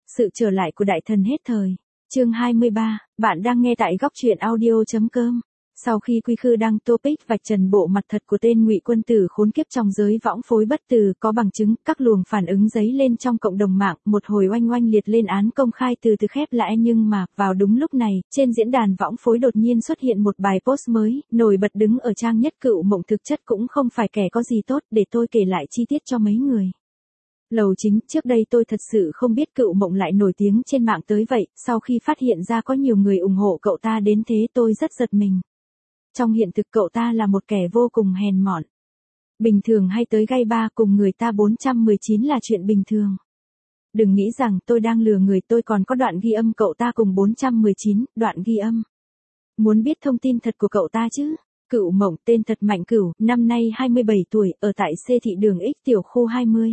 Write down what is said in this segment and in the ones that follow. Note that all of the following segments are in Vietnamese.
Sự trở lại của đại thần hết thời. Chương 23, bạn đang nghe tại góc truyện audio.com. Sau khi Quy Khư đăng topic vạch trần bộ mặt thật của tên Ngụy Quân Tử khốn kiếp trong giới võng phối bất từ có bằng chứng, các luồng phản ứng dấy lên trong cộng đồng mạng, một hồi oanh oanh liệt lên án công khai từ từ khép lại, nhưng mà, vào đúng lúc này, trên diễn đàn võng phối đột nhiên xuất hiện một bài post mới, nổi bật đứng ở trang nhất Cựu Mộng thực chất cũng không phải kẻ có gì tốt, để tôi kể lại chi tiết cho mấy người. Lầu Chính, trước đây tôi thật sự không biết Cựu Mộng lại nổi tiếng trên mạng tới vậy, sau khi phát hiện ra có nhiều người ủng hộ cậu ta đến thế tôi rất giật mình. Trong hiện thực cậu ta là một kẻ vô cùng hèn mọn. Bình thường hay tới gay bar cùng người ta 419 là chuyện bình thường. Đừng nghĩ rằng tôi đang lừa người, tôi còn có đoạn ghi âm cậu ta cùng 419, đoạn ghi âm. Muốn biết thông tin thật của cậu ta chứ? Cựu Mộng tên thật Mạnh Cửu, năm nay 27 tuổi, ở tại C thị đường X tiểu khu 20.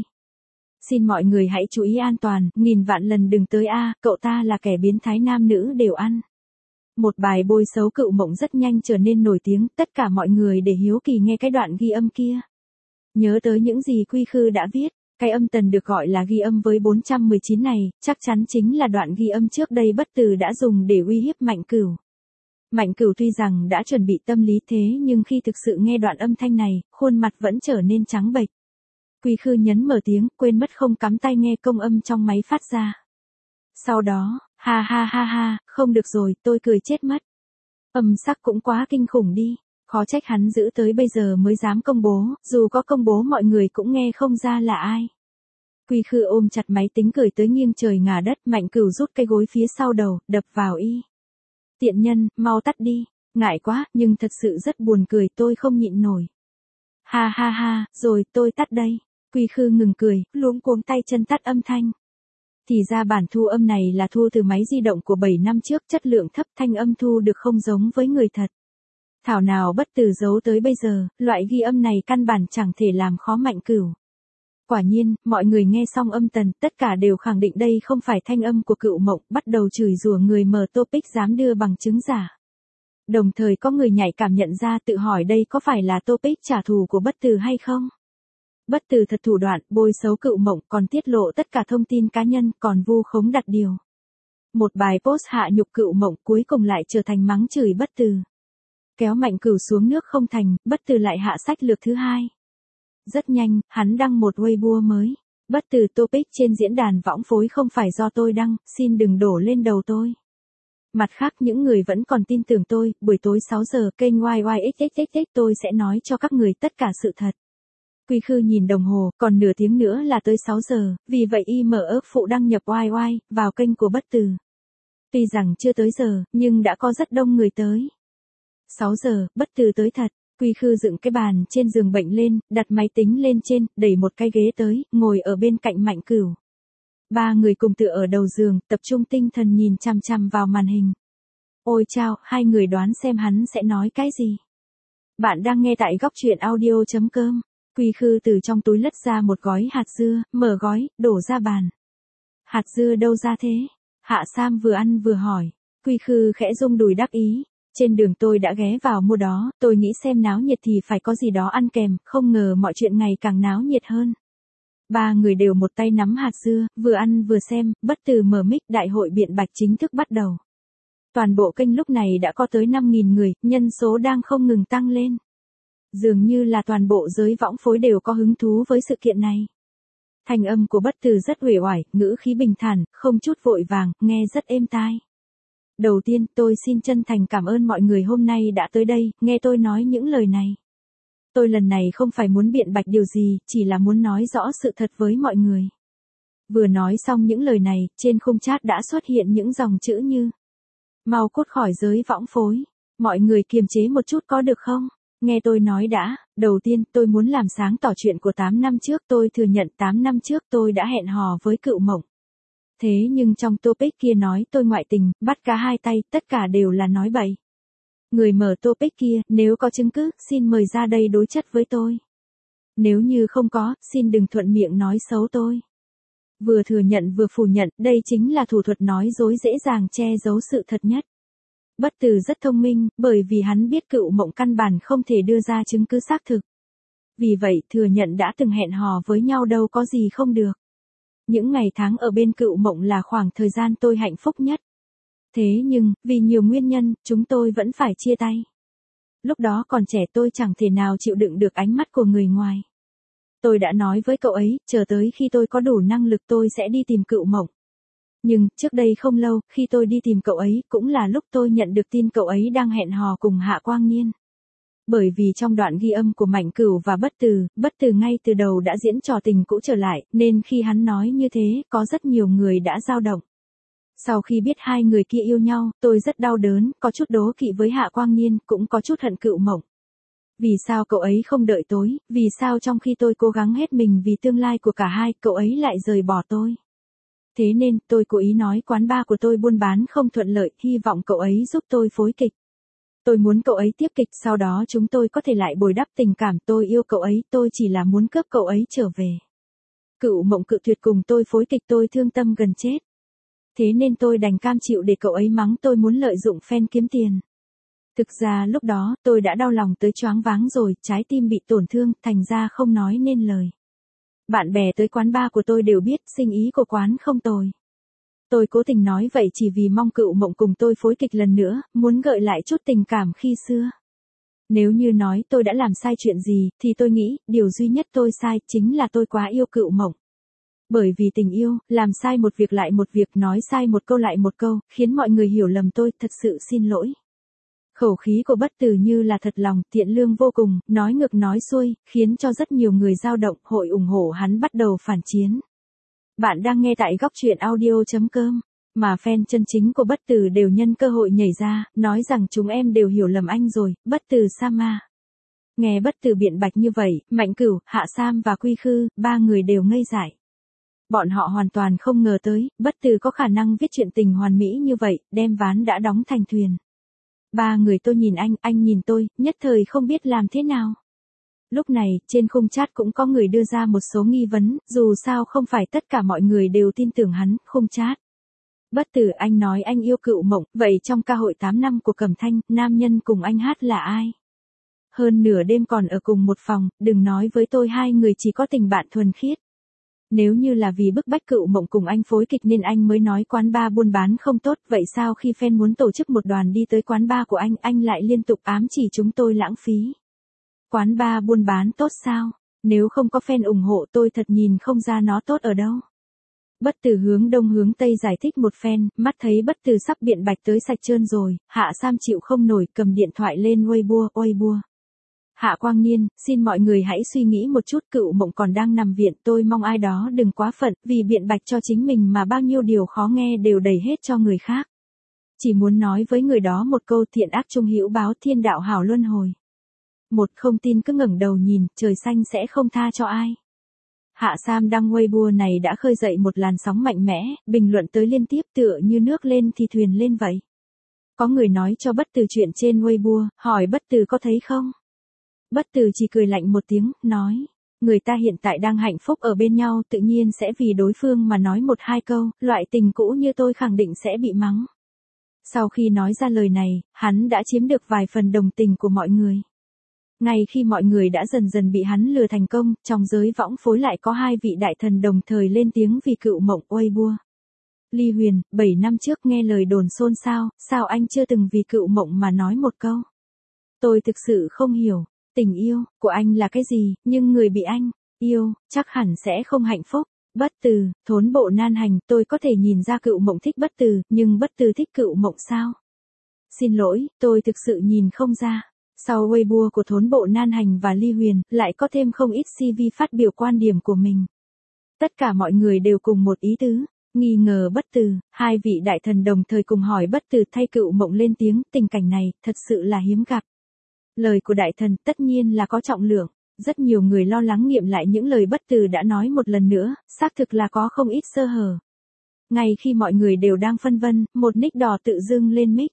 Xin mọi người hãy chú ý an toàn, nghìn vạn lần đừng tới cậu ta là kẻ biến thái nam nữ đều ăn. Một bài bôi xấu Cựu Mộng rất nhanh trở nên nổi tiếng, tất cả mọi người để hiếu kỳ nghe cái đoạn ghi âm kia. Nhớ tới những gì Quy Khư đã viết, cái âm tần được gọi là ghi âm với 419 này, chắc chắn chính là đoạn ghi âm trước đây bất từ đã dùng để uy hiếp Mạnh Cửu. Mạnh Cửu tuy rằng đã chuẩn bị tâm lý thế nhưng khi thực sự nghe đoạn âm thanh này, khuôn mặt vẫn trở nên trắng bệch. Quy Khư nhấn mở tiếng, quên mất không cắm tai nghe công âm trong máy phát ra. Sau đó, ha ha ha ha, không được rồi, tôi cười chết mất. Âm sắc cũng quá kinh khủng đi, khó trách hắn giữ tới bây giờ mới dám công bố, dù có công bố mọi người cũng nghe không ra là ai. Quy Khư ôm chặt máy tính cười tới nghiêng trời ngả đất, Mạnh Cửu rút cái gối phía sau đầu, đập vào y. Tiện nhân, mau tắt đi, ngại quá, nhưng thật sự rất buồn cười, tôi không nhịn nổi. Ha ha ha, rồi tôi tắt đây. Quy Khư ngừng cười, luống cuống tay chân tắt âm thanh. Thì ra bản thu âm này là thu từ máy di động của 7 năm trước, chất lượng thấp, thanh âm thu được không giống với người thật. Thảo nào bất từ giấu tới bây giờ, loại ghi âm này căn bản chẳng thể làm khó Mạnh Cửu. Quả nhiên, mọi người nghe xong âm tần, tất cả đều khẳng định đây không phải thanh âm của Cựu Mộng, bắt đầu chửi rủa người mở topic dám đưa bằng chứng giả. Đồng thời có người nhạy cảm nhận ra, tự hỏi đây có phải là topic trả thù của bất từ hay không? Bất từ thật thủ đoạn, bôi xấu Cựu Mộng, còn tiết lộ tất cả thông tin cá nhân, còn vu khống đặt điều. Một bài post hạ nhục Cựu Mộng cuối cùng lại trở thành mắng chửi bất từ. Kéo Mạnh Cửu xuống nước không thành, bất từ lại hạ sách lược thứ hai. Rất nhanh, hắn đăng một Weibo mới. Bất từ topic trên diễn đàn võng phối không phải do tôi đăng, xin đừng đổ lên đầu tôi. Mặt khác những người vẫn còn tin tưởng tôi, buổi tối 6 giờ kênh YYXXXX tôi sẽ nói cho các người tất cả sự thật. Quy Khư nhìn đồng hồ, còn nửa tiếng nữa là tới 6 giờ, vì vậy y mở ước phụ đăng nhập YY vào kênh của bất từ. Tuy rằng chưa tới giờ, nhưng đã có rất đông người tới. 6 giờ, bất từ tới thật. Quy Khư dựng cái bàn trên giường bệnh lên, đặt máy tính lên trên, đẩy một cái ghế tới, ngồi ở bên cạnh Mạnh Cửu. Ba người cùng tựa ở đầu giường, tập trung tinh thần nhìn chằm chằm vào màn hình. Ôi chao, hai người đoán xem hắn sẽ nói cái gì. Bạn đang nghe tại góc truyện audio.com. Quy Khư từ trong túi lất ra một gói hạt dưa, mở gói, đổ ra bàn. Hạt dưa đâu ra thế? Hạ Sam vừa ăn vừa hỏi. Quy Khư khẽ rung đùi đáp ý. Trên đường tôi đã ghé vào mua đó, tôi nghĩ xem náo nhiệt thì phải có gì đó ăn kèm, không ngờ mọi chuyện ngày càng náo nhiệt hơn. Ba người đều một tay nắm hạt dưa, vừa ăn vừa xem, bất từ mở mic, đại hội biện bạch chính thức bắt đầu. Toàn bộ kênh lúc này đã có tới 5.000 người, nhân số đang không ngừng tăng lên. Dường như là toàn bộ giới võng phối đều có hứng thú với sự kiện này. Thanh âm của bất từ rất uể oải, ngữ khí bình thản, không chút vội vàng, nghe rất êm tai. Đầu tiên, tôi xin chân thành cảm ơn mọi người hôm nay đã tới đây, nghe tôi nói những lời này. Tôi lần này không phải muốn biện bạch điều gì, chỉ là muốn nói rõ sự thật với mọi người. Vừa nói xong những lời này, trên khung chat đã xuất hiện những dòng chữ như: mau cút khỏi giới võng phối. Mọi người kiềm chế một chút có được không? Nghe tôi nói đã, đầu tiên tôi muốn làm sáng tỏ chuyện của 8 năm trước, tôi thừa nhận 8 năm trước tôi đã hẹn hò với Cựu Mộng. Thế nhưng trong topic kia nói tôi ngoại tình, bắt cá hai tay, tất cả đều là nói bậy. Người mở topic kia, nếu có chứng cứ, xin mời ra đây đối chất với tôi. Nếu như không có, xin đừng thuận miệng nói xấu tôi. Vừa thừa nhận vừa phủ nhận, đây chính là thủ thuật nói dối dễ dàng che giấu sự thật nhất. Bất từ rất thông minh, bởi vì hắn biết Cựu Mộng căn bản không thể đưa ra chứng cứ xác thực. Vì vậy thừa nhận đã từng hẹn hò với nhau đâu có gì không được. Những ngày tháng ở bên Cựu Mộng là khoảng thời gian tôi hạnh phúc nhất. Thế nhưng, vì nhiều nguyên nhân, chúng tôi vẫn phải chia tay. Lúc đó còn trẻ tôi chẳng thể nào chịu đựng được ánh mắt của người ngoài. Tôi đã nói với cậu ấy, chờ tới khi tôi có đủ năng lực tôi sẽ đi tìm Cựu Mộng. Nhưng, trước đây không lâu, khi tôi đi tìm cậu ấy, cũng là lúc tôi nhận được tin cậu ấy đang hẹn hò cùng Hạ Quang Niên. Bởi vì trong đoạn ghi âm của Mạnh Cửu và Bất Từ ngay từ đầu đã diễn trò tình cũ trở lại, nên khi hắn nói như thế, có rất nhiều người đã dao động. Sau khi biết hai người kia yêu nhau, tôi rất đau đớn, có chút đố kỵ với Hạ Quang Niên, cũng có chút hận Cựu Mộng. Vì sao cậu ấy không đợi tôi, vì sao trong khi tôi cố gắng hết mình vì tương lai của cả hai, cậu ấy lại rời bỏ tôi. Thế nên, tôi cố ý nói quán bar của tôi buôn bán không thuận lợi, hy vọng cậu ấy giúp tôi phối kịch. Tôi muốn cậu ấy tiếp kịch, sau đó chúng tôi có thể lại bồi đắp tình cảm, tôi yêu cậu ấy, tôi chỉ là muốn cướp cậu ấy trở về. Cựu Mộng cự tuyệt cùng tôi phối kịch, tôi thương tâm gần chết. Thế nên tôi đành cam chịu để cậu ấy mắng tôi muốn lợi dụng fan kiếm tiền. Thực ra lúc đó, tôi đã đau lòng tới choáng váng rồi, trái tim bị tổn thương, thành ra không nói nên lời. Bạn bè tới quán bar của tôi đều biết, sinh ý của quán không tồi. Tôi cố tình nói vậy chỉ vì mong Cựu Mộng cùng tôi phối kịch lần nữa, muốn gợi lại chút tình cảm khi xưa. Nếu như nói tôi đã làm sai chuyện gì, thì tôi nghĩ, điều duy nhất tôi sai, chính là tôi quá yêu Cựu Mộng. Bởi vì tình yêu, làm sai một việc lại một việc, nói sai một câu lại một câu, khiến mọi người hiểu lầm tôi, thật sự xin lỗi. Khẩu khí của Bất Từ như là thật lòng, thiện lương vô cùng, nói ngược nói xuôi, khiến cho rất nhiều người dao động, hội ủng hộ hắn bắt đầu phản chiến. Bạn đang nghe tại góc truyện audio.com, mà fan chân chính của Bất Từ đều nhân cơ hội nhảy ra, nói rằng chúng em đều hiểu lầm anh rồi, Bất Từ Sama. Nghe Bất Từ biện bạch như vậy, Mạnh Cửu, Hạ Sam và Quy Khư, ba người đều ngây dại. Bọn họ hoàn toàn không ngờ tới, Bất Từ có khả năng viết chuyện tình hoàn mỹ như vậy, đem ván đã đóng thành thuyền. Ba người tôi nhìn anh nhìn tôi, nhất thời không biết làm thế nào. Lúc này, trên khung chat cũng có người đưa ra một số nghi vấn, dù sao không phải tất cả mọi người đều tin tưởng hắn, khung chat. Bất Từ, anh nói anh yêu Cựu Mộng, vậy trong ca hội 8 năm của Cẩm Thanh, nam nhân cùng anh hát là ai? Hơn nửa đêm còn ở cùng một phòng, đừng nói với tôi hai người chỉ có tình bạn thuần khiết. Nếu như là vì bức bách Cựu Mộng cùng anh phối kịch nên anh mới nói quán bar buôn bán không tốt, vậy sao khi fan muốn tổ chức một đoàn đi tới quán bar của anh lại liên tục ám chỉ chúng tôi lãng phí? Quán bar buôn bán tốt sao? Nếu không có fan ủng hộ tôi thật nhìn không ra nó tốt ở đâu. Bất Từ hướng đông hướng tây giải thích một phen, mắt thấy Bất Từ sắp biện bạch tới sạch trơn rồi, Hạ Sam chịu không nổi, cầm điện thoại lên Weibo. Hạ Quang Niên, xin mọi người hãy suy nghĩ một chút, Cựu Mộng còn đang nằm viện, tôi mong ai đó đừng quá phận, vì biện bạch cho chính mình mà bao nhiêu điều khó nghe đều đẩy hết cho người khác. Chỉ muốn nói với người đó một câu, thiện ác chung hữu báo, thiên đạo hảo luân hồi. Một không tin cứ ngẩng đầu nhìn, trời xanh sẽ không tha cho ai. Hạ Sam đăng Weibo này đã khơi dậy một làn sóng mạnh mẽ, bình luận tới liên tiếp tựa như nước lên thì thuyền lên vậy. Có người nói cho Bất Từ chuyện trên Weibo, hỏi Bất Từ có thấy không? Bất Từ chỉ cười lạnh một tiếng, nói, người ta hiện tại đang hạnh phúc ở bên nhau, tự nhiên sẽ vì đối phương mà nói một hai câu, loại tình cũ như tôi khẳng định sẽ bị mắng. Sau khi nói ra lời này, hắn đã chiếm được vài phần đồng tình của mọi người. Ngay khi mọi người đã dần dần bị hắn lừa thành công, trong giới võng phối lại có hai vị đại thần đồng thời lên tiếng vì Cựu Mộng. Weibo. Ly Huyền, 7 năm trước nghe lời đồn xôn xao, sao anh chưa từng vì Cựu Mộng mà nói một câu? Tôi thực sự không hiểu, tình yêu của anh là cái gì, nhưng người bị anh yêu, chắc hẳn sẽ không hạnh phúc. Bất Từ, thốn bộ nan hành, tôi có thể nhìn ra Cựu Mộng thích Bất Từ, nhưng Bất Từ thích Cựu Mộng sao? Xin lỗi, tôi thực sự nhìn không ra. Sau Weibo của thốn bộ nan hành và Ly Huyền, lại có thêm không ít CV phát biểu quan điểm của mình. Tất cả mọi người đều cùng một ý tứ, nghi ngờ Bất Từ, hai vị đại thần đồng thời cùng hỏi Bất Từ thay Cựu Mộng lên tiếng, tình cảnh này, thật sự là hiếm gặp. Lời của đại thần tất nhiên là có trọng lượng, rất nhiều người lo lắng nghiệm lại những lời Bất Từ đã nói một lần nữa, xác thực là có không ít sơ hở. Ngay khi mọi người đều đang phân vân, một nick đỏ tự dưng lên mic.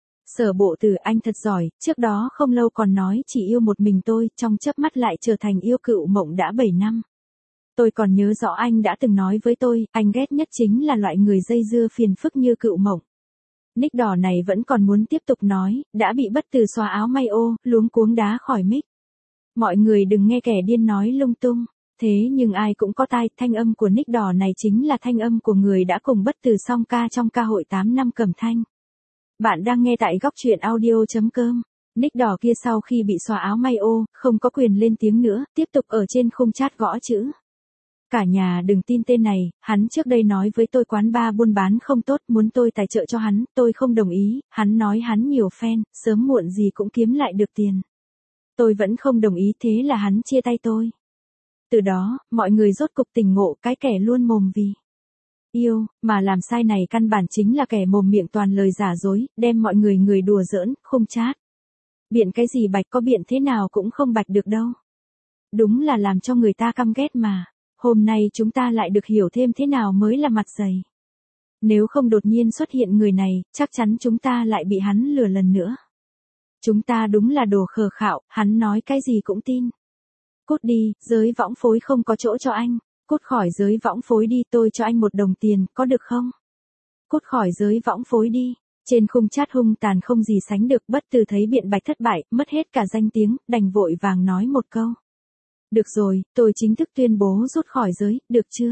Sở Bộ Từ, anh thật giỏi, trước đó không lâu còn nói chỉ yêu một mình tôi, trong chớp mắt lại trở thành yêu Cựu Mộng đã 7 năm. Tôi còn nhớ rõ anh đã từng nói với tôi, anh ghét nhất chính là loại người dây dưa phiền phức như Cựu Mộng. Nick đỏ này vẫn còn muốn tiếp tục nói, đã bị Bất Từ xóa áo may ô, luống cuống đá khỏi mic. Mọi người đừng nghe kẻ điên nói lung tung. Thế nhưng ai cũng có tai, thanh âm của Nick đỏ này chính là thanh âm của người đã cùng Bất Tử song ca trong ca hội 8 năm Cẩm Thanh. Bạn đang nghe tại góc truyện audio.com. Nick đỏ kia sau khi bị xóa áo may ô, không có quyền lên tiếng nữa, tiếp tục ở trên khung chat gõ chữ. Cả nhà đừng tin tên này, hắn trước đây nói với tôi quán bar buôn bán không tốt, muốn tôi tài trợ cho hắn, tôi không đồng ý, hắn nói hắn nhiều fan, sớm muộn gì cũng kiếm lại được tiền. Tôi vẫn không đồng ý, thế là hắn chia tay tôi. Từ đó, mọi người rốt cục tỉnh ngộ, cái kẻ luôn mồm vì yêu, mà làm sai này căn bản chính là kẻ mồm miệng toàn lời giả dối, đem mọi người đùa giỡn, khung chat. Biện cái gì bạch, có biện thế nào cũng không bạch được đâu. Đúng là làm cho người ta căm ghét mà. Hôm nay chúng ta lại được hiểu thêm thế nào mới là mặt dày. Nếu không đột nhiên xuất hiện người này, chắc chắn chúng ta lại bị hắn lừa lần nữa. Chúng ta đúng là đồ khờ khạo, hắn nói cái gì cũng tin. Cút đi, giới võng phối không có chỗ cho anh. Cút khỏi giới võng phối đi, tôi cho anh 1 đồng tiền, có được không? Cút khỏi giới võng phối đi. Trên khung chat hung tàn không gì sánh được, Bất Tử thấy biện bạch thất bại, mất hết cả danh tiếng, đành vội vàng nói một câu. Được rồi, tôi chính thức tuyên bố rút khỏi giới, được chưa?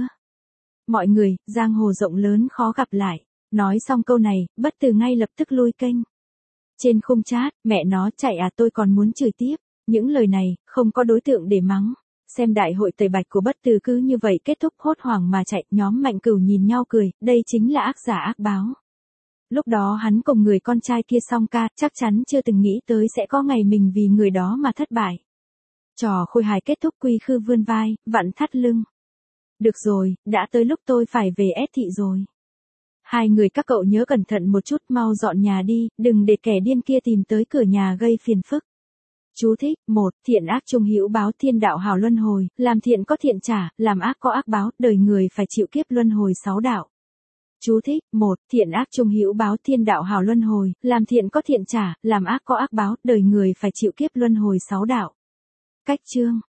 Mọi người, giang hồ rộng lớn khó gặp lại. Nói xong câu này, Bất Tử ngay lập tức lui kênh. Trên khung chat, mẹ nó chạy à, tôi còn muốn chửi tiếp. Những lời này, không có đối tượng để mắng. Xem đại hội tẩy bạch của Bất Tử cứ như vậy kết thúc hốt hoảng mà chạy, nhóm Mạnh Cửu nhìn nhau cười, đây chính là ác giả ác báo. Lúc đó hắn cùng người con trai kia song ca, chắc chắn chưa từng nghĩ tới sẽ có ngày mình vì người đó mà thất bại. Trò khôi hài kết thúc, Quy Khư vươn vai, vặn thắt lưng. Được rồi, đã tới lúc tôi phải về ép thị rồi. Hai người các cậu nhớ cẩn thận một chút, mau dọn nhà đi, đừng để kẻ điên kia tìm tới cửa nhà gây phiền phức. Chú thích, 1. Thiện ác chung hữu báo, thiên đạo hào luân hồi, làm thiện có thiện trả, làm ác có ác báo, đời người phải chịu kiếp luân hồi 6 đạo. Chú thích, 1. Thiện ác chung hữu báo, thiên đạo hào luân hồi, làm thiện có thiện trả, làm ác có ác báo, đời người phải chịu kiếp luân hồi 6 đạo. Cách chương